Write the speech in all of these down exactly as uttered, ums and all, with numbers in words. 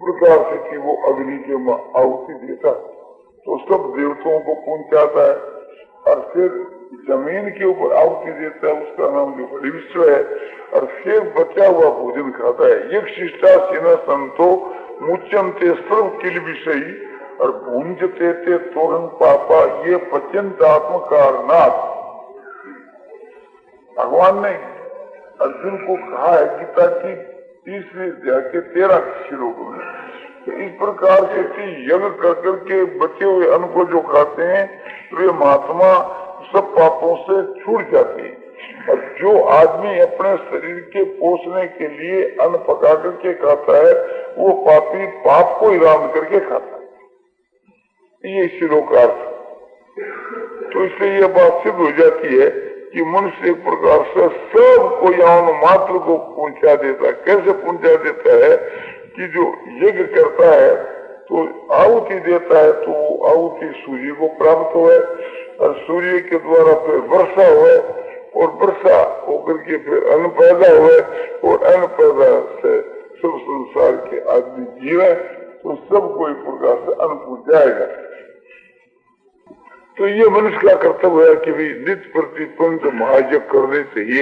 प्रकार से कि वो अग्नि के में आहुति देता है तो सब देवताओं को पहुंचाता है, और फिर जमीन के ऊपर आहुति देता है, उसका नाम जो बलिविश्व है, और फिर बचा हुआ भोजन खाता है। एक शिष्टा सेना संतो मुच्यंते सर्व किल विषयी और भूंजते ते तोरण पापा ये पच्यंत आत्म कारणात। भगवान ने अर्जुन को कहा है गीता की तीसरे अध्याय के तेरह श्लोक में, तो इस प्रकार से यज्ञ कर करके बचे हुए अन्न को जो खाते हैं वे महात्मा सब पापों से छूट जाते हैं। और जो आदमी अपने शरीर के पोषणे के लिए अन्न पका करके खाता है वो पापी पाप को इराम करके खाता है। ये श्लोक का अर्थ। तो इससे ये बात सिद्ध हो जाती है कि मनुष्य एक प्रकार से सबको यौन मात्र को पहुंचा देता है। कैसे पहुंचा देता है कि जो यज्ञ करता है तो आहुति देता है तो आहुति सूर्य को प्राप्त हुए और सूर्य के द्वारा फिर वर्षा हुए और वर्षा होकर के फिर अन्न पैदा हुए और अन्न पैदा से सब संसार के आदमी जीवे तो सबको एक प्रकार से अन्न पहुंचाएगा। तो ये मनुष्य का कर्तव्य है कि भी नित्य प्रतिपंच महायज्ञ करने चाहिए।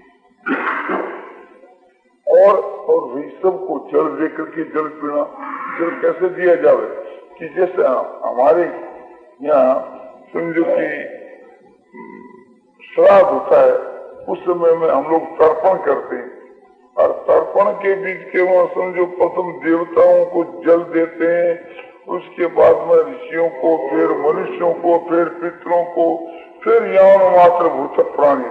और और भी सबको जल देकर के जल पीना, जल कैसे दिया जावे कि जैसे हमारे यहाँ समझो कि श्राद्ध होता है उस समय में हम लोग तर्पण करते हैं और तर्पण के बीच के वहाँ समझो प्रथम देवताओं को जल देते हैं, उसके बाद में ऋषियों को, फिर मनुष्यों को, फिर पितरों को, फिर यौन मात्र भूत प्राणी,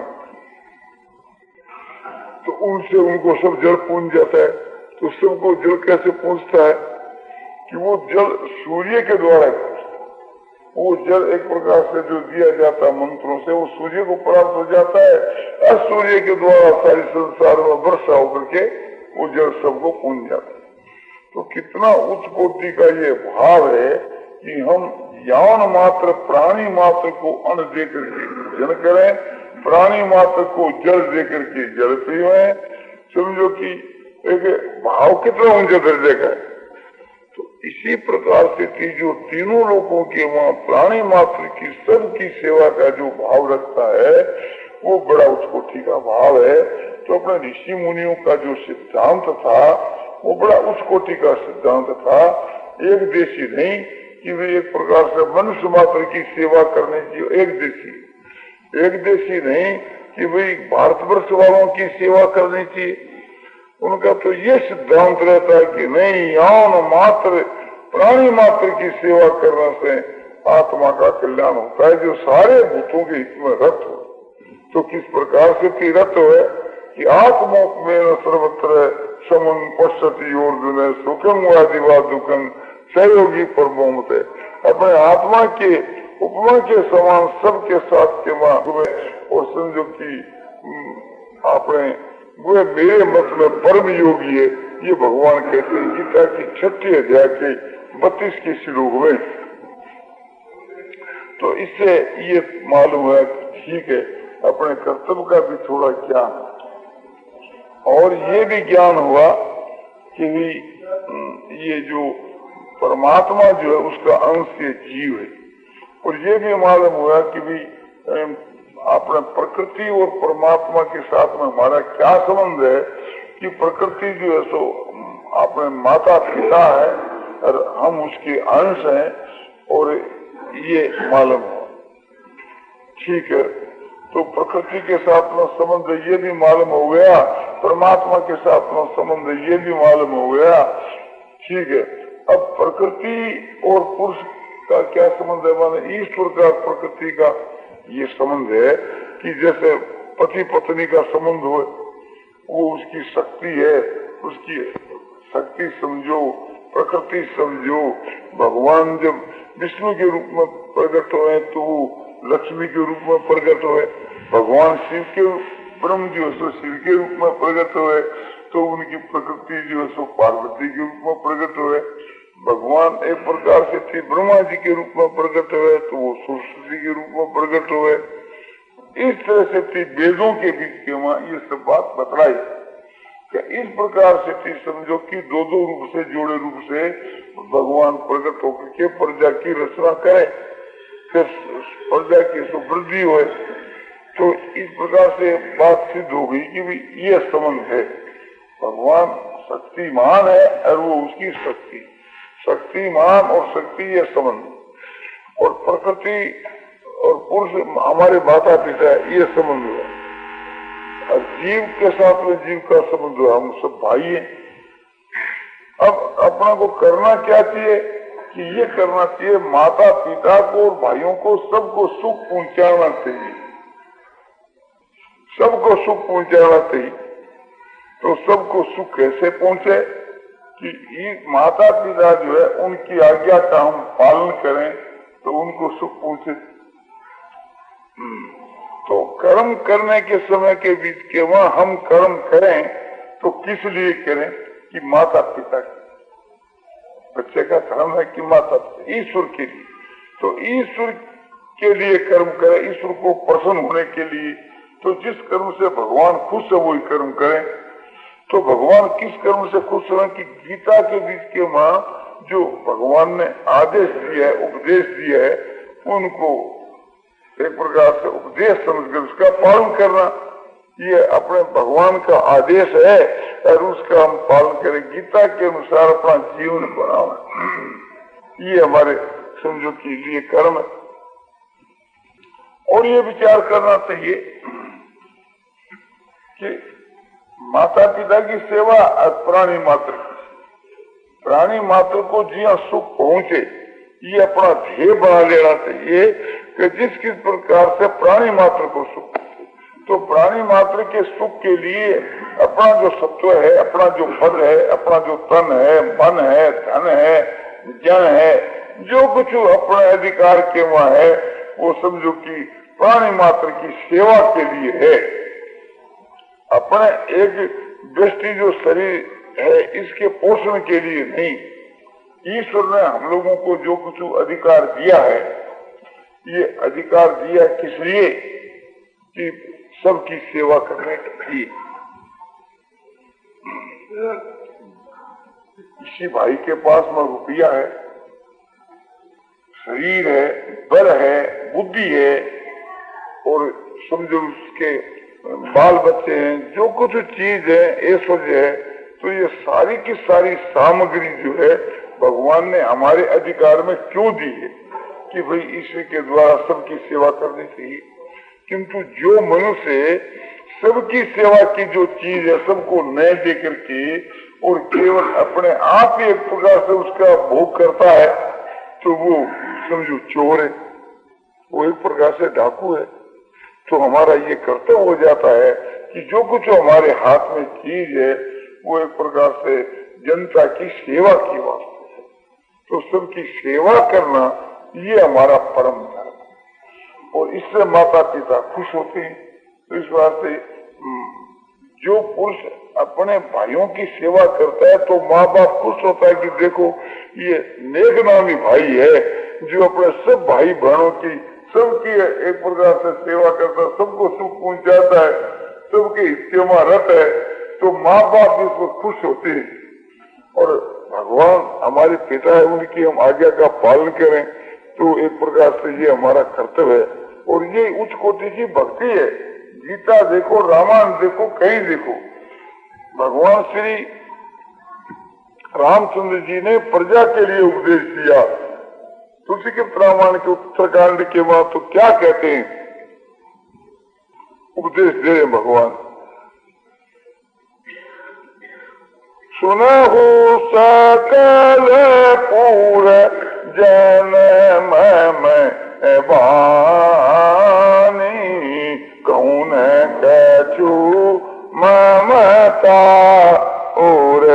तो उनसे उनको सब जल पूंज जाता है। तो सबको जल कैसे पूंजता है कि वो जल सूर्य के द्वारा, वो जल एक प्रकार से जो दिया जाता है मंत्रों से वो सूर्य को प्राप्त हो जाता है और सूर्य के द्वारा सारे संसार में वर्षा होकर के वो जल सबको पूंज जाता है। तो कितना उच्च कोटि का ये भाव है कि हम यौन मात्र प्राणी मात्र को अन्न देकर के भोजन करें, प्राणी मात्र को जल देकर के जल पिए। समझो कि एक भाव कितना ऊंचे दर्जे का है। तो इसी प्रकार से कि जो तीनों लोगों के वहाँ प्राणी मात्र की सबकी सेवा का जो भाव रखता है वो बड़ा उच्च कोटि का भाव है। तो अपने ऋषि मुनियों का जो सिद्धांत था वो बड़ा उच्च कोटि का सिद्धांत था। एक देशी नहीं कि वे एक प्रकार से मनुष्य मात्र की सेवा करने की, एक देशी एक देशी नहीं कि भाई भारतवर्ष वालों की सेवा करनी चाहिए। उनका तो ये सिद्धांत रहता है कि नहीं, यौन मात्र प्राणी मात्र की सेवा करने से आत्मा का कल्याण होता है जो सारे भूतों के हित में रत हो। तो किस प्रकार से रत हो कि आत्मोक में सर्वत्र समन पश्यति अर्जुन सुखम वादिवा दुखम सहयोगी परमोमत है। अपने आत्मा के उपमा के समान सबके साथ के हुए और समझो कि अपने वे मेरे मत में परम योगी है, ये भगवान कहते हैं गीता की छठी अध्याय के बत्तीस के श्लोक में। तो इससे ये मालूम है ठीक है अपने कर्तव्य का भी थोड़ा ज्ञान और ये भी ज्ञान हुआ कि ये जो परमात्मा जो है उसका अंश ये जीव है। और ये भी मालूम हुआ कि भी अपने प्रकृति और परमात्मा के साथ में हमारा क्या संबंध है कि प्रकृति जो है सो अपने माता पिता है और हम उसके अंश हैं और ये मालूम है। ठीक है, तो प्रकृति के साथ में संबंध ये भी मालूम हो गया, परमात्मा के साथ में संबंध ये भी मालूम हो गया। ठीक है, अब प्रकृति और पुरुष का क्या संबंध है? माने ईश्वर का प्रकृति का ये संबंध है कि जैसे पति पत्नी का संबंध हो, वो उसकी शक्ति है, उसकी शक्ति समझो, प्रकृति समझो। भगवान जब विष्णु के रूप में प्रकट हुए तो वो लक्ष्मी के रूप में प्रकट हुए, भगवान शिव के ब्रह्म जो है शिव के रूप में प्रकट हुए तो उनकी प्रकृति जो है सो पार्वती के रूप में प्रकट हुए। भगवान एक प्रकार से थे ब्रह्मा जी के रूप में प्रकट हुए तो वो सरस्वती के रूप में प्रकट हुए। इस तरह से थी वेदों के बीच के वहाँ ये सब बात बतलाई। इस प्रकार से समझो कि दो दो रूप से, जोड़े रूप से भगवान प्रकट होकर के प्रजा की रचना करे, फिर प्रजा की सुवृद्धि हो। तो इस प्रकार से बात सिद्ध हो गई कि भी ये संबंध है, भगवान शक्तिमान है और वो उसकी शक्ति, शक्तिमान और शक्ति ये संबंध, और प्रकृति और पुरुष हमारे माता पिता ये संबंध है, और जीव के साथ में जीव का संबंध है, हम सब भाई हैं। अब अपना को करना क्या चाहिए कि ये करना चाहिए, माता पिता को और भाइयों को सबको सुख पहुंचाना चाहिए, सबको सुख पहुंचाना चाहिए। तो सबको सुख कैसे पहुंचे कि ये माता पिता जो है उनकी आज्ञा का हम पालन करें तो उनको सुख पहुंचे। तो कर्म करने के समय के बीच के वहां हम कर्म करें तो किस लिए करें कि माता पिता के, बच्चे का धर्म है कि माता पिता ईश्वर के लिए, तो ईश्वर के लिए कर्म करें, ईश्वर को प्रसन्न होने के लिए। तो जिस कर्म से भगवान खुश है वही कर्म करें। तो भगवान किस कर्म से खुश है कि गीता के बीच के मां जो भगवान ने आदेश दिया है, उपदेश दिया है, उनको एक प्रकार से उपदेश समझकर उसका पालन करना, ये अपने भगवान का आदेश है और उसका हम पालन करें, गीता के अनुसार अपना जीवन बनाना, ये हमारे समझो के लिए कर्म है। और ये विचार करना चाहिए कि माता पिता की सेवा और प्राणी मात्र प्राणी मात्र को जिया सुख पहुंचे, ये अपना ध्येय बना लेना चाहिए कि जिस किस प्रकार से प्राणी मात्र को सुख, तो प्राणी मात्र के सुख के लिए अपना जो सत्व है, अपना जो पद है, अपना जो तन है, मन है, धन है, जन है, जो कुछ अपने अधिकार के वहां है, वो समझो कि प्राणी मात्र की सेवा के लिए है। अपने एक दृष्टि जो शरीर है इसके पोषण के लिए नहीं। ईश्वर ने हम लोगों को जो कुछ अधिकार दिया है, ये अधिकार दिया किस लिए कि सबकी सेवा करने के लिए। किसी भाई के पास में रुपया है, शरीर है, बल है, बुद्धि है, और समझो उसके बाल बच्चे हैं, जो कुछ चीज है, ऐश्वर्य है, तो ये सारी की सारी सामग्री जो है भगवान ने हमारे अधिकार में क्यों दी है कि भाई ईश्वर के द्वारा सबकी सेवा करनी चाहिए। किंतु जो मनुष्य सबकी सेवा की जो चीज है सबको न दे करके और केवल अपने आप ही एक प्रकार से उसका भोग करता है, तो वो समझो चोर है, वो एक प्रकार से डाकू है। तो हमारा ये कर्तव्य हो जाता है कि जो कुछ हमारे हाथ में चीज है वो एक प्रकार से जनता की सेवा की वास्ते है, तो सबकी सेवा करना ये हमारा परम धर्म है, और इससे माता पिता खुश होते हैं। तो इस वास्ते जो पुरुष अपने भाइयों की सेवा करता है तो माँ बाप खुश होता है कि देखो ये नेक नामी भाई है जो अपने सब भाई बहनों की सबकी एक प्रकार से सेवा करता है, सबको सुख पहुंचाता है, सबके हिस्से में रत है, तो माँ बाप इसको खुश होते हैं। और भगवान हमारे पिता है, उनकी हम आज्ञा का पालन करें तो एक प्रकार से ये हमारा कर्तव्य है, और ये उच्च कोटि की भक्ति है। गीता देखो, रामायण देखो, कहीं देखो, भगवान श्री रामचंद्र जी ने प्रजा के लिए उपदेश दिया। तुलसी के रामायण के उत्तरकांड के बाद तो क्या कहते हैं, उपदेश दे रहे भगवान, सुनहु सकल पूर जन्म में बानी, कौन कछु ममता और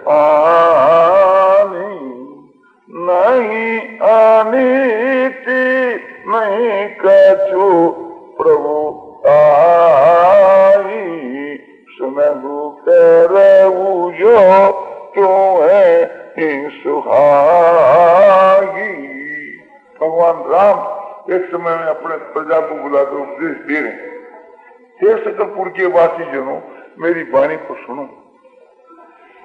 आनी, नहीं अनीति नहीं कछु प्रभु आई, सुनहु करऊ जो तुम्हें सुहागी। भगवान राम एक समय में अपने प्रजा को बुलाकर उपदेश दे रहे हैं, हे सकलपुर के वासी जनों, मेरी वाणी को सुनो,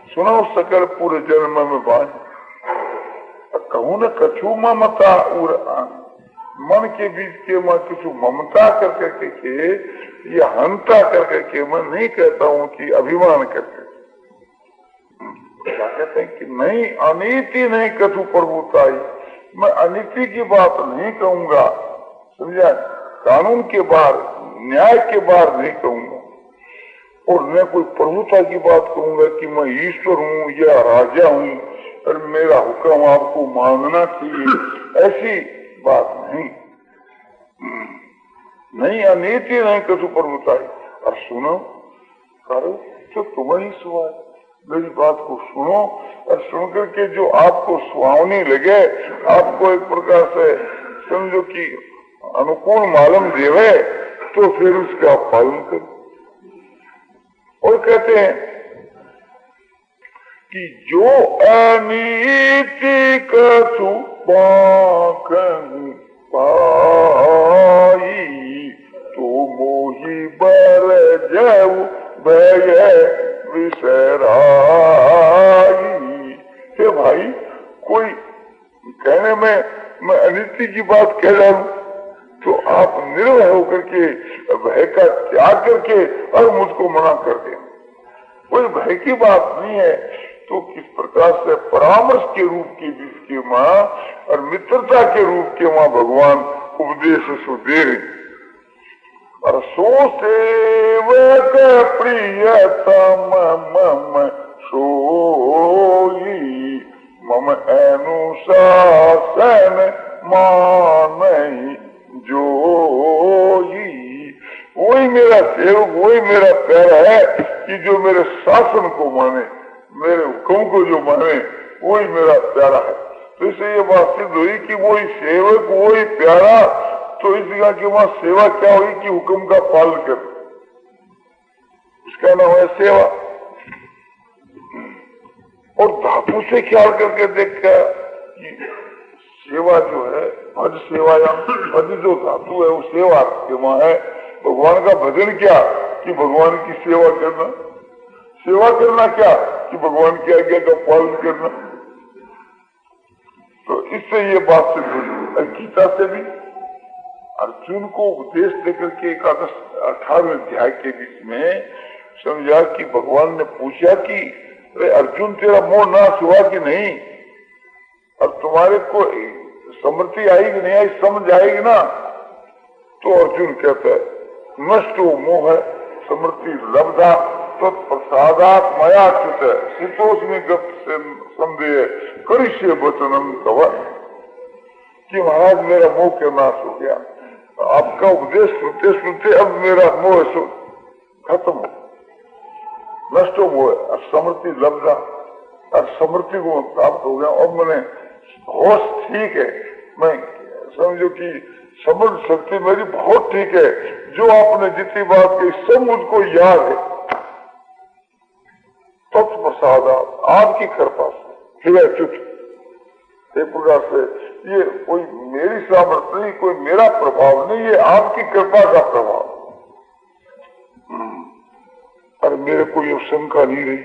सुनो सकल पूरे जन्म में बांझ, कहूँ न कछु ममता उर मन के बीच के मैं किसी ममता कर करके के या हंता कर करके मैं नहीं कहता हूँ कि अभिमान करके। क्या कहते हैं कि नहीं, अनीति नहीं कछु प्रभुताई, मैं अनीति की बात नहीं कहूंगा, समझा, कानून के बाहर, न्याय के बाहर नहीं कहूंगा, और न कोई प्रभुता की बात कहूंगा कि मैं ईश्वर हूँ या राजा हूँ और मेरा हुक्म आपको मांगना चाहिए, ऐसी बात नहीं। नहीं, अनीति नहीं कछु प्रभुताई। और सुनो करो तो तुम्हारी सुहाई, मेरी बात को सुनो और सुनकर के जो आपको सुहावनी लगे, आपको एक प्रकार से समझो कि अनुकूल मालूम देवे, तो फिर उसका पालन करो। और कहते हैं कि जो अनीति कछु पाई, तो मोही बर जाऊ भय विसराई। हे भाई, कोई कहने में मैं अनीति की बात कह रहा हूं, तो आप निर्भय होकर के भय का त्याग करके और मुझको मना कर दें। कोई भय की बात नहीं है, तो किस प्रकार से परामर्श के रूप के बीच के माँ और मित्रता के रूप के माँ भगवान उपदेश सुदे। और सो सेवक प्रियतम मम सोई, मम अनुशासन मानहि जोई। वही मेरा सेवक, वही मेरा प्यारा है कि जो मेरे शासन को माने, मेरे हुक्म को जो माने, वही मेरा प्यारा है। तो इससे ये बात सिद्ध हुई कि वही सेवक, वही प्यारा। तो इस जगह की वहां सेवा क्या हुई कि हुक्म का पालन कर, इसका नाम है सेवा। और धातु से ख्याल करके देखा कि सेवा जो है, भज सेवा, या भज जो धातु है वो सेवा के वहां है। भगवान का भजन क्या कि भगवान की सेवा करना, सेवा करना क्या कि भगवान की आज्ञा का पालन करना। तो इससे ये बात सिद्ध हुई। गीता से भी अर्जुन को उपदेश देकर के एकादश अठारह अध्याय के बीच में समझा कि भगवान ने पूछा कि अरे अर्जुन, तेरा मोह नाश हुआ कि नहीं, और तुम्हारे को समृद्धि आएगी नहीं आई, समझ आएगी ना। तो अर्जुन कहता है नष्ट हो मोह समृद्धि लब्धा तत्प्रसादात मया च्युत शीतोष्मी संदेह करिष्ये वचनम तव, कि महाराज मेरा मोह का नाश हो गया, आपका उपदेश सुनते सुनते अब मेरा मोह खत्म हो, नष्ट हो मोह, और समृद्धि लब्धा, और समृद्धि को प्राप्त हो गया। अब मैंने होश ठीक है, मैं समझो कि समझ शक्ति मेरी बहुत ठीक है, जो आपने जितनी बात कही सब मुझको याद है। तत्प्रसाद आपकी कृपा से फिर चुप, एक प्रकार से ये कोई मेरी सामर्थ्य नहीं, कोई मेरा प्रभाव नहीं, ये आपकी कृपा का प्रभाव। और मेरे को ये शंका नहीं रही,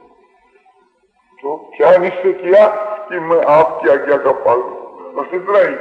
तो क्या निश्चय किया कि मैं आपकी आज्ञा का पालन, बस इतना ही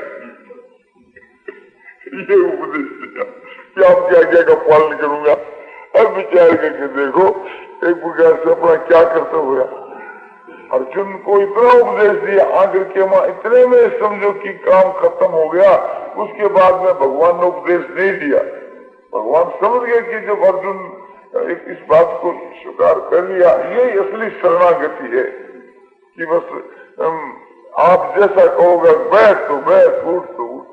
ये उपदेश दिया कि आपकी आज्ञा का पालन करूंगा। अब विचार करके देखो एक प्रकार से अपना क्या करता हुआ। अर्जुन को इतना उपदेश दिया, आखिर के मां इतने में समझो कि काम खत्म हो गया। उसके बाद में भगवान ने उपदेश नहीं दिया। भगवान समझ गए कि जब अर्जुन एक इस बात को स्वीकार कर लिया, ये असली शरणागति है कि बस आप जैसा कहोगे बैठ तो बैठ, उठ तो उठ।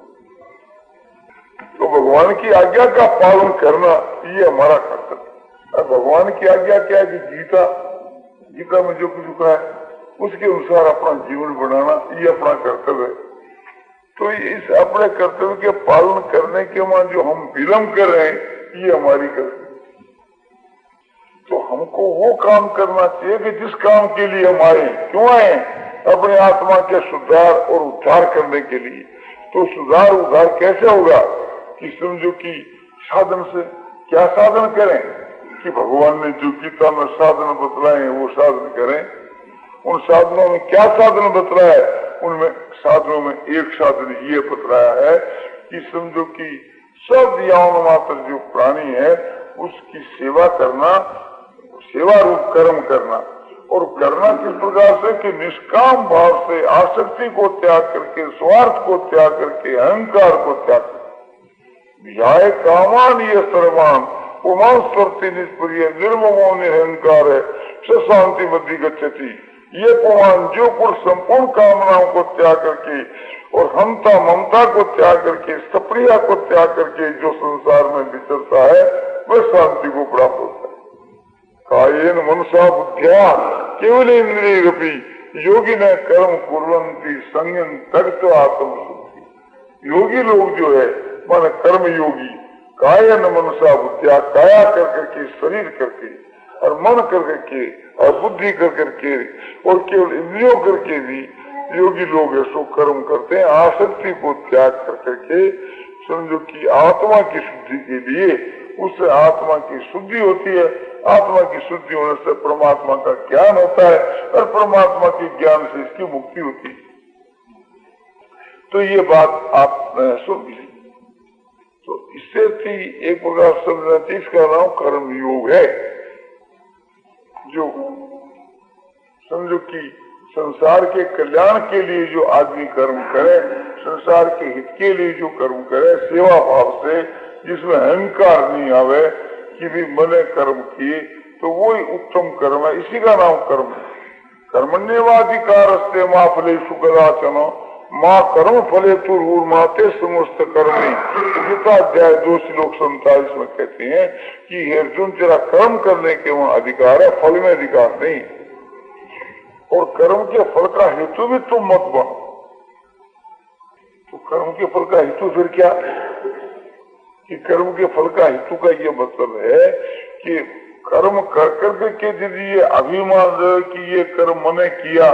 तो भगवान की आज्ञा का पालन करना ये हमारा कर्तव्य है। भगवान की आज्ञा क्या है कि गीता गीता में जो कुछ कहा है उसके अनुसार अपना जीवन बनाना, ये अपना कर्तव्य है। तो इस अपने कर्तव्य के पालन करने के बाद जो हम विलम्ब कर रहे हैं, ये हमारी कर्तव्य। तो हमको वो काम करना चाहिए कि जिस काम के लिए हम आए। क्यों आए? अपने आत्मा के सुधार और उद्धार करने के लिए। तो सुधार उद्धार कैसे होगा कि समझो कि साधन से। क्या साधन करें? कि भगवान ने जो गीता में साधन बतलाए हैं वो साधन करें। उन साधनों में क्या साधन बतलाया है? उनमें साधनों में एक साधन ये बतलाया है कि समझो कि सब यौन मात्र जो प्राणी है उसकी सेवा करना, सेवा रूप कर्म करना, और करना किस प्रकार से कि निष्काम भाव से आसक्ति को त्याग करके, स्वार्थ को त्याग करके, अहंकार को त्याग करके। ध्याय कामान ये सर्वान पुमान स्वर्ति निष्प्रिय निर्ममो निरहंकार है शांति मध्य गच्छति। ये पुमान जो पुरुष संपूर्ण कामनाओं को त्याग करके और हमता ममता को त्याग करके, सप्रिया को त्याग करके जो संसार में विचरता है वह शांति को प्राप्त होता है। कायेन मनसा बुद्धिया केवल इंद्रिय रूपी योगी ने कर्म कुर्वन्ति संयम तक्त आत्म शुद्धि। योगी लोग जो है माने कर्म योगी, कायन मनसा बुद्धिया, काया कर करके, शरीर करके और मन कर करके और बुद्धि कर करके और केवल इंद्रियों करके भी योगी लोग ऐसो कर्म करते हैं। आसक्ति को त्याग कर करके समझो कि आत्मा की शुद्धि के लिए, उससे आत्मा की शुद्धि होती है। आत्मा की शुद्धि होने से परमात्मा का ज्ञान होता है और परमात्मा के ज्ञान से इसकी मुक्ति होती है। तो ये बात आप सुन लीजिए। तो इससे थी एक प्रकार समझना चाहिए, इसका नाम कर्म योग है। जो समझो कि संसार के कल्याण के लिए जो आदमी कर्म करे, संसार के हित के लिए जो कर्म करे सेवा भाव से, जिसमें अहंकार नहीं आवे कि भी मैंने कर्म किए, तो वही उत्तम कर्म है। इसी का नाम कर्म है। कर्मण्येवाधिकारस्ते मां फलेषु कदाचन मां कर्म फले तुर्माते समस्त कर्मी। गीता अध्याय दो श्लोक सैतालीस में कहते हैं कि हे अर्जुन तेरा कर्म करने के वहां अधिकार है, फल में अधिकार नहीं। और कर्म के फल का हेतु भी तुम मत बनो। तो कर्म के फल का हेतु फिर क्या? कि कर्म के फल का हेतु का ये मतलब है कि कर्म कर कर के यदि ये अभिमान रहे कि ये कर्म मैंने किया,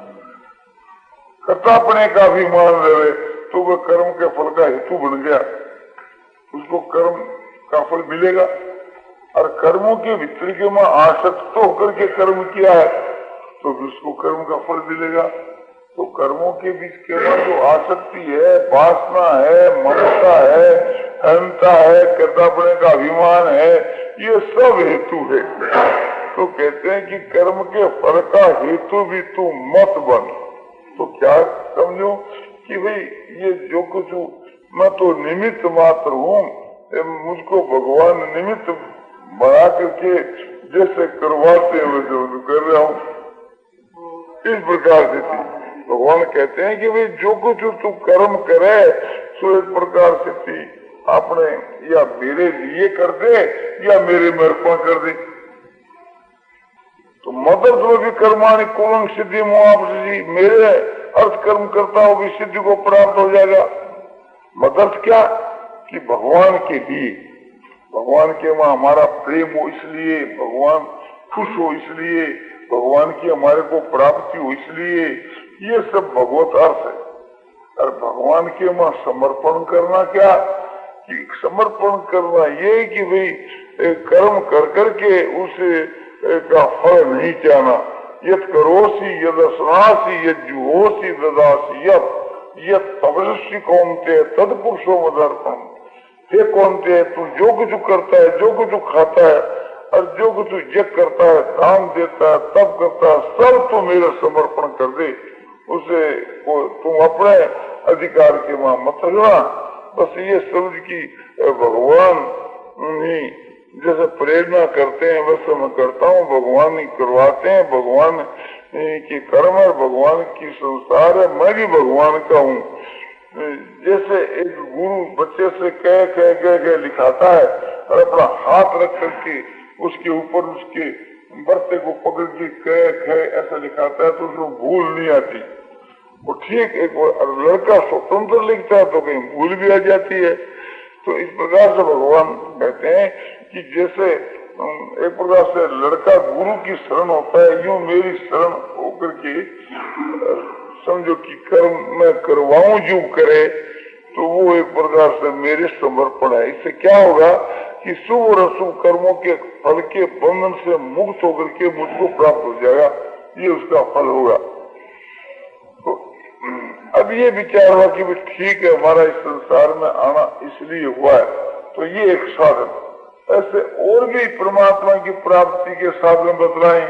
कर्तापने का अभिमान रहे, तो वह कर्म के फल का हेतु बन गया, उसको कर्म का फल मिलेगा। और कर्मों के वितरिके में आसक्त होकर के कर्म किया है तो भी उसको कर्म का फल मिलेगा। तो कर्मों के बीच केवल जो आसक्ति है, वासना है, ममता है, अहंता है, कर्तापने का अभिमान है, ये सब हेतु है। तो कहते हैं कि कर्म के फल का हेतु भी तू मत बन। तो क्या समझो कि भाई ये जो कुछ मैं तो निमित्त मात्र हूँ, मुझको भगवान निमित्त बना करके जैसे करवाते हैं वैसे कर रहा हूँ, इस प्रकार से थी। भगवान कहते हैं कि भाई जो कुछ तू कर्म करे सो एक प्रकार से थी अपने या मेरे लिए कर दे या मेरे में अर्पण कर दे। तो मदद में भी कर्मानि कुलं सिद्धि मुआवजी, मेरे अर्थ कर्म करता हो भी सिद्धि को प्राप्त हो जाएगा। मदद क्या कि भगवान के लिए, भगवान के वहां हमारा प्रेम हो इसलिए, भगवान खुश हो इसलिए, भगवान की हमारे को प्राप्ति हो इसलिए, ये सब भगवत अर्थ है। और भगवान के वहां समर्पण करना क्या कि समर्पण करना ये कि भाई कर्म कर करके उसे का फल नहीं चाहना। यद करोसी यद स्नासी यद जुहोसी ददासी यद यद तपस्वी कौनते तद पुरुषो मदर्पण। हे कौनते तू जो कुछ करता है, जो कुछ खाता है और जो कुछ यज्ञ करता है, दान देता है, तप करता है, सब तो मेरे समर्पण कर दे। उसे तुम अपने अधिकार के वहां मत रखना। बस ये समझ की भगवान ही जैसे प्रेरणा करते हैं वैसे मैं करता हूँ, भगवान ही करवाते हैं, भगवान की कर्म है, भगवान की संसार है, मैं भी भगवान का हूँ। जैसे एक गुरु बच्चे से कह कह कह कह लिखाता है और अपना हाथ रख करके उसके ऊपर उसके बर्ते को पकड़ के कह कह ऐसा लिखाता है तो उसको भूल नहीं आती। वो ठीक एक लड़का स्वतंत्र लिखता है तो कहीं भूल भी आ जाती है। तो इस प्रकार से भगवान कहते हैं कि जैसे एक प्रकार से लड़का गुरु की शरण होता है, यूं मेरी शरण होकर के समझो कि कर्म मैं करवाऊं जो करे तो वो एक प्रकार से मेरे समर्पण है। इससे क्या होगा कि शुभ और अशुभ कर्मों के फल के बंधन से मुक्त होकर के मुझको प्राप्त हो जाएगा, ये उसका फल होगा। तो अब ये विचार हुआ कि ठीक है, हमारा इस संसार में आना इसलिए हुआ है, तो ये एक साधन। ऐसे और भी परमात्मा की प्राप्ति के साधन बतलाए,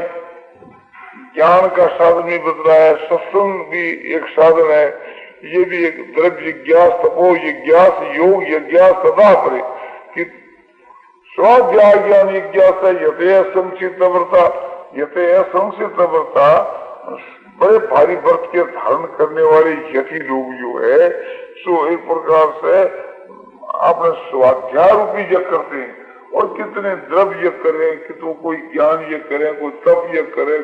ज्ञान का साधन भी बतलाया, सत्संग भी एक साधन है, ये भी एक द्रव्य जिज्ञास तपो जिज्ञास योग जिज्ञास सदा परे कि स्वाध्याय ज्ञान जिज्ञासा यथे संचित व्रता यथे असंचित व्रता। बड़े भारी व्रत के धारण करने वाले यति लोग जो है सो एक प्रकार से अपने स्वाध्याय रूपी यज्ञ करते हैं, और कितने द्रव्य यज्ञ करें, कि तो कोई ज्ञान यज्ञ करें, कोई तप यज्ञ करें,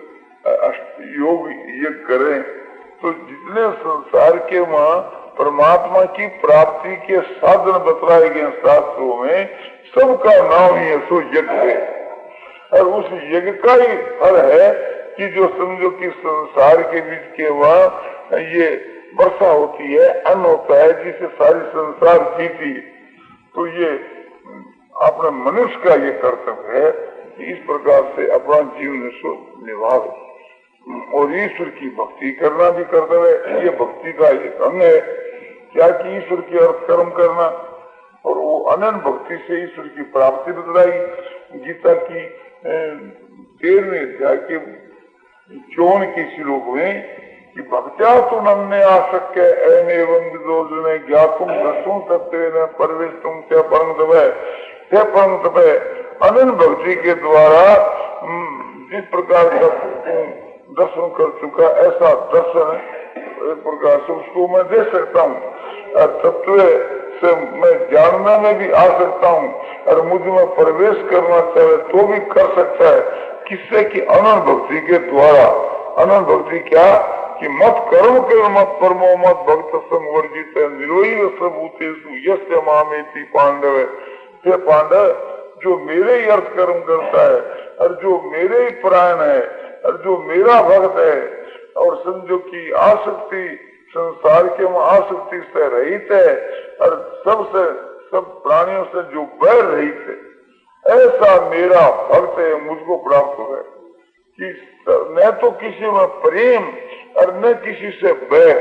कोई योग यज्ञ करें। तो जितने संसार के वहाँ परमात्मा की प्राप्ति के साधन बतलाए गए शास्त्रों में, सबका नाम ही है सो यज्ञ है। और उस यज्ञ का ही फल है कि जो समझो कि संसार के बीच के वहाँ ये वर्षा होती है, अन्न होता है, जिसे सारी संसार जीती। तो ये अपने मनुष्य का ये कर्तव्य है कि इस प्रकार से अपना जीवन सो निभावे, और ईश्वर की भक्ति करना भी कर्तव्य है। ये भक्ति का एक अंग है, क्या कि ईश्वर की अर्थ कर्म करना, और वो अनंत भक्ति से ईश्वर की प्राप्ति बतलाई। गीता की तेरहवें अध्याय के चौवन की श्लोक में कि भक्त्या तो नन्ने आशक्य एवं विदोजने ज्ञातुम दसुं तत्वेन परवेष्टुम ते परम तपः ते परम तपः। अनंत भक्ति के द्वारा जिस प्रकार का दर्शन कर चुका, ऐसा दर्शन एक प्रकार से उसको मैं दे सकता हूँ, और तत्व से मैं जानना में भी आ सकता हूँ, और मुझ में प्रवेश करना चाहे तो भी कर सकता है। किससे कि अनंत भक्ति के द्वारा। अनंत भक्ति क्या कि मत कर्म कर मत परमो मत भक्त संवर्जित निरोही सबूतेषु यस्य मामेति पांडव। हे पांडव, जो मेरे ही अर्थ कर्म करता है, और जो मेरे ही प्राण है, और जो मेरा भक्त है, और समझो की आसक्ति संसार के में आसक्ति से रहित है, और सबसे सब प्राणियों से जो बैर रहित है, ऐसा मेरा भक्त है, मुझको प्राप्त हो गए। कि न तो किसी में प्रेम और न किसी से बैर,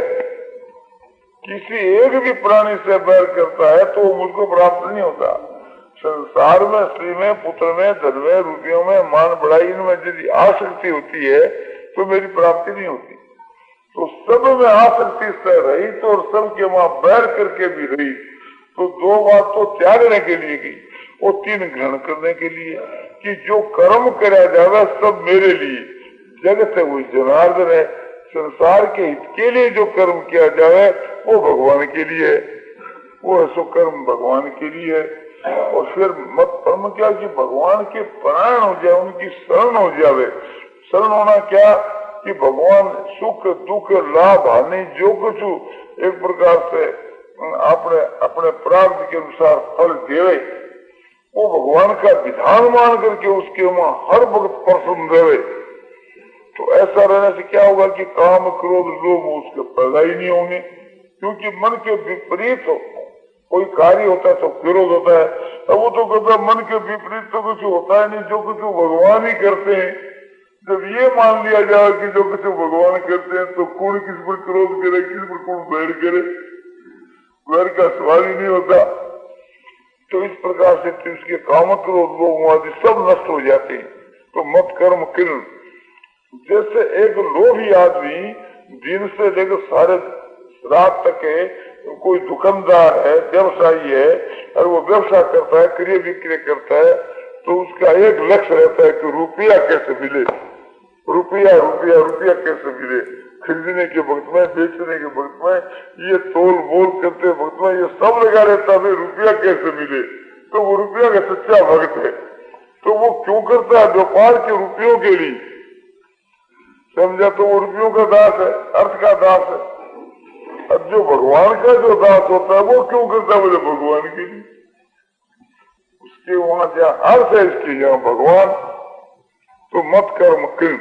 किसी एक भी प्राणी से बैर करता है तो वो मुझको प्राप्त नहीं होता। संसार में स्त्री में, पुत्र में, धन में, रुपयों में, मान बढ़ाई में यदि आसक्ति होती है तो मेरी प्राप्ति नहीं होती। तो सब में आसक्ति से रही तो, और सब के वहां बैर करके भी रही, तो दो बात तो त्यागने के लिए की, वो तीन ग्रहण करने के लिए कि जो कर्म करा जावे सब मेरे लिए। जगत है वो जनार्दन है, संसार के हित के लिए जो कर्म किया जाए वो भगवान के लिए है, वो ऐसो कर्म भगवान के लिए है। और फिर मत कर्म क्या कि भगवान के प्राण हो जाए, उनकी शरण हो जावे। शरण होना क्या कि भगवान सुख दुख लाभ हानि जो कुछ एक प्रकार से अपने अपने प्राप्त के अनुसार फल देवे, वो भगवान का विधान मान करके उसके वहां हर वक्त प्रसन्न देवे। तो ऐसा रहने से क्या होगा कि काम क्रोध लोभ उसके पैदा ही नहीं होंगे, क्योंकि मन के विपरीत हो कोई कार्य होता है तो विरोध होता है। अब वो तो कहता मन के विपरीत तो कुछ होता है नहीं, जो कुछ भगवान ही करते हैं। जब ये मान लिया जाए कि जो कुछ भगवान करते हैं तो कौन किस पर क्रोध करे, किस पर कौन बैर करे, बैर का सवाल ही नहीं होता। तो इस प्रकार से उसके काम क्रोध लोग आदि सब नष्ट हो जाते हैं। तो मत कर्म किरण, जैसे एक लोभी आदमी दिन से लेकर सारे रात तक है, कोई दुकानदार है, व्यवसायी है, और वो व्यवसाय करता है, क्रय विक्रय करता है, तो उसका एक लक्ष्य रहता है कि रुपया कैसे मिले, रुपया रुपया रुपया कैसे मिले। खरीदने के वक्त में, बेचने के वक्त में, ये तोल मोल करते वक्त में ये सब लगा रहता है रुपया कैसे मिले। तो वो रुपया का सच्चा भक्त है। तो वो क्यों करता है? व्यापार के रुपयों के लिए, समझा? तो वो रुपयों का दास है, अर्थ का दास है। अब जो भगवान का जो दास होता है वो क्यों करता है? बोले भगवान के लिए। उसके वहां जहाँ अर्थ है, इसके यहाँ भगवान। तो मत कर्म कृत,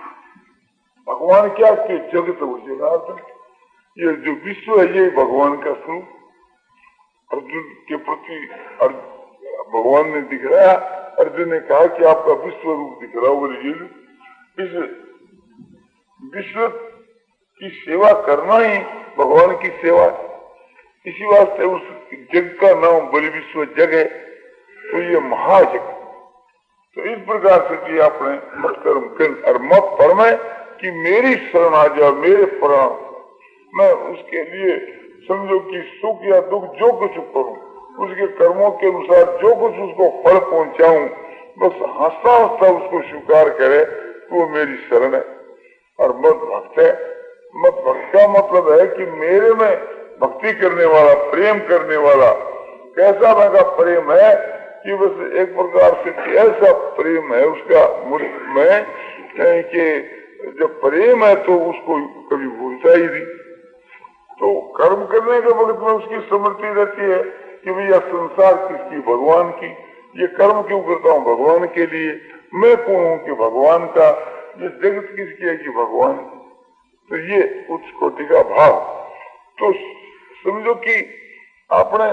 भगवान क्या कि जगत हो जनार्दन, ये जो विश्व है ये भगवान का स्वरूप। अर्जुन के प्रति भगवान ने दिखलाया। अर्जुन ने कहा कि आपका विश्व रूप दिख रहा, बोले ये इस विश्व की सेवा करना ही भगवान की सेवा है। इसी वास्ते उस जग का नाम बलि विश्व जग है, तो ये महाजग। तो इस प्रकार से कि आपने मत कर्म कर और मत फरमाए कि मेरी शरण आ जाओ, मेरे प्राण, मैं उसके लिए समझो कि सुख या दुख जो कुछ करूं, उसके कर्मों के अनुसार जो कुछ उसको फल पहुंचाऊं, बस हंसता हंसता उसको स्वीकार करे तो वो मेरी शरण है। और मत भक्त है, मत भक्त का मतलब है कि मेरे में भक्ति करने वाला, प्रेम करने वाला। कैसा लगा प्रेम है कि बस एक प्रकार से ऐसा प्रेम है उसका में कि जब प्रेम है तो उसको कभी भूलता ही नहीं। तो कर्म करने के वक्त में उसकी स्मृति रहती है कि भैया संसार किसकी, भगवान की, ये कर्म क्यों करता हूँ भगवान के लिए, मैं कौन हूँ कि भगवान का, ये जगत किसकी है कि भगवान की। तो ये उच्च कोटि का भाव। तो समझो कि आपने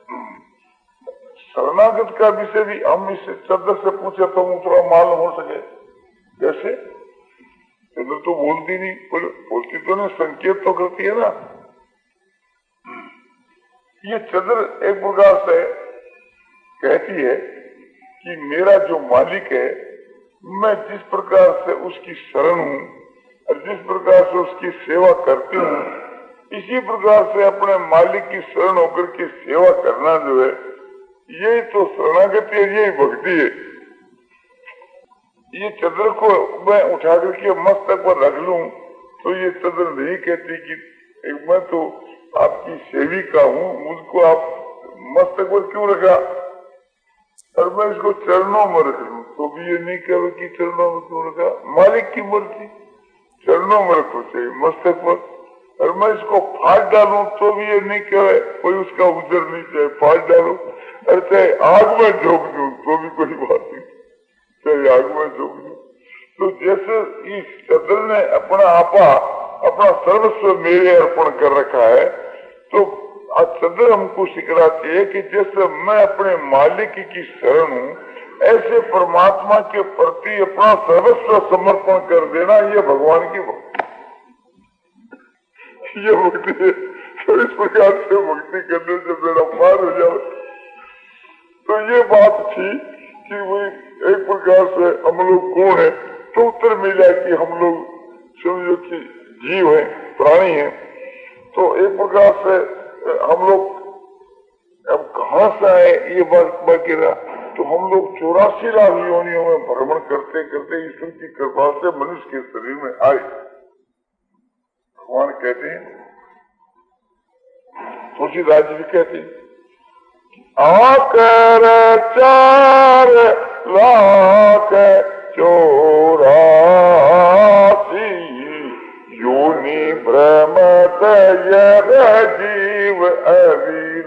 शरणागत का विषय भी हम इससे चंद्र से पूछे तो थोड़ा मालूम हो सके। कैसे? चंद्र तो बोलती नहीं, बोलती तो नहीं, संकेत तो करती है ना। ये चंद्र एक प्रकार से कहती है कि मेरा जो मालिक है, मैं जिस प्रकार से उसकी शरण हूँ और जिस प्रकार से उसकी सेवा करती हूँ, इसी प्रकार से अपने मालिक की शरण होकर के सेवा करना जो है, यही तो शरणागति है, यही भक्ति है। ये चंद्र को मैं उठा करके मस्तक पर रख लूं तो ये चंद्र नहीं कहती कि मैं तो आपकी सेविका हूँ, मुझको आप मस्तक पर क्यों रखा, और मैं इसको चरणों में रख लूं तो भी ये नहीं कहे कि चरणों में क्यों रखा। मालिक की मर्जी, चरणों में रखो चाहिए मस्तक पर। और मैं इसको फाड़ डालूं तो भी ये नहीं कहे कोई उसका उजर नहीं चाहे, फाड़ डालो। और चाहे आग में झोंक दूं तो भी कोई बात नहीं, चाहे आग में झोंक दूं। तो जैसे इस चंद्र ने अपना आपा, अपना सर्वस्व मेरे अर्पण कर रखा है, तो चंद्र हमको सिखलाती है कि जैसे मैं अपने मालिक की शरण हूँ, ऐसे परमात्मा के प्रति अपना सर्वस्व समर्पण कर देना, ये भगवान की भक्ति, ये भक्ति है। तो इस प्रकार से भक्ति करने से मेरा पार हो जाए। तो ये बात थी कि वही एक प्रकार से हम लोग कौन है, तो उत्तर मिला कि हम लोग समझो कि जीव है, प्राणी है। तो एक प्रकार से हम लोग अब कहाँ से आए ये बात बाकी रहा, तो हम लोग चौरासी लाख योनियों में भ्रमण करते करते ईश्वर की कृपा से मनुष्य के शरीर में आए। भगवान कहते हैं, तुलसीदास जी भी कहते हैं, आकर चार लाख चौरासी योनि भ्रमत यह जीव अविनाशी।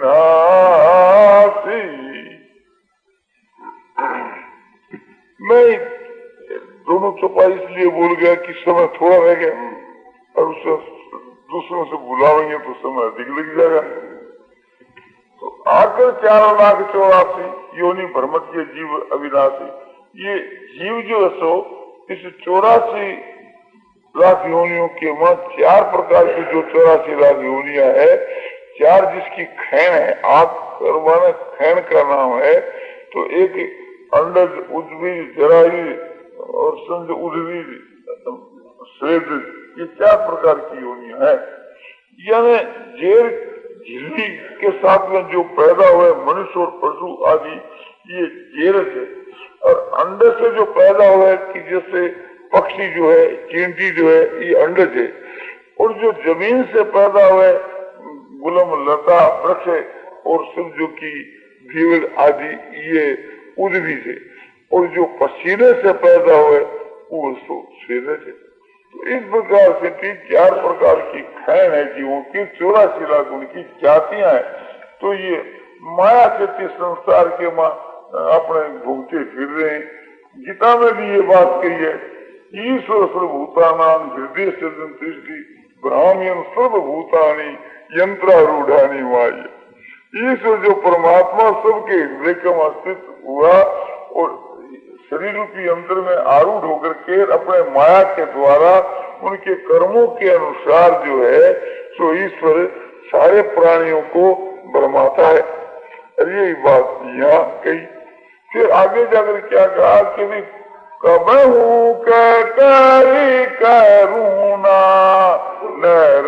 मैं दोनों चौपाई इसलिए बोल गया कि समय थोड़ा रह गया, और उसे दूसरों से बुलावेंगे तो समय अधिक लग जाएगा। तो आकर चार लाख चौरासी योनि भ्रमत ये जीव अविनाशी, ये जीव जो है सो इस चौरासी लाख योनियों के मत चार प्रकार की जो चौरासी लाख योनिया है, चार जिसकी खैन है, आग करवाना खैन का नाम है। तो एक अंडज, उद्भिज, जरायुज और समझ उद्भिज, श्वेत, ये चार प्रकार की योनिया है। यानी जेर झिल्ली के साथ में जो पैदा हुए मनुष्य और पशु आदि, ये जेरज है। और अंडे से जो पैदा हुआ है कि जैसे पक्षी जो है, चींटी जो है, ये अंडज है। और जो जमीन से पैदा हुए गुलम, लता, वृक्ष और समझो की जीव आदि, ये उद्भिज है। और जो पसीने से पैदा हुए वो सूरज है। तो इस प्रकार से तीन चार प्रकार की खैन है जीवों की, चौरासी लाख उनकी जातियां हैं। तो ये माया के संसार के मां अपने घूमते फिर रहे हैं। गीता में भी ये बात कही है, ईश्वर सर्वभूतानां हृदय सृजन सृष्टि ब्राह्मण सर्वभूतानि यंत्रारूढ़ानि माया। ईश्वर जो परमात्मा सबके हृदय का अस्तित्व हुआ और शरीर रूपी अंतर में आरूढ़ होकर के अपने माया के द्वारा उनके कर्मों के अनुसार जो है सो ईश्वर सारे प्राणियों को भरमाता है। यही बात यहाँ कही। फिर आगे जाकर क्या कहा कि भी कबहू करी करुणा नर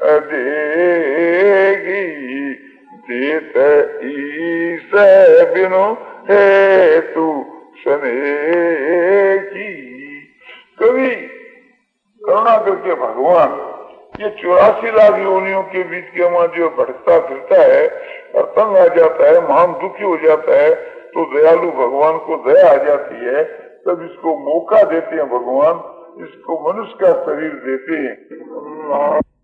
देगी देत ईस बिनु हेतु सने की। कभी करुणा करके भगवान ये चौरासी लाख योनियों के बीच के वहां जो भटकता फिरता है और तंग आ जाता है, महान दुखी हो जाता है, तो दयालु भगवान को दया आ जाती है, तब इसको मौका देते हैं भगवान, इसको मनुष्य का शरीर देते हैं।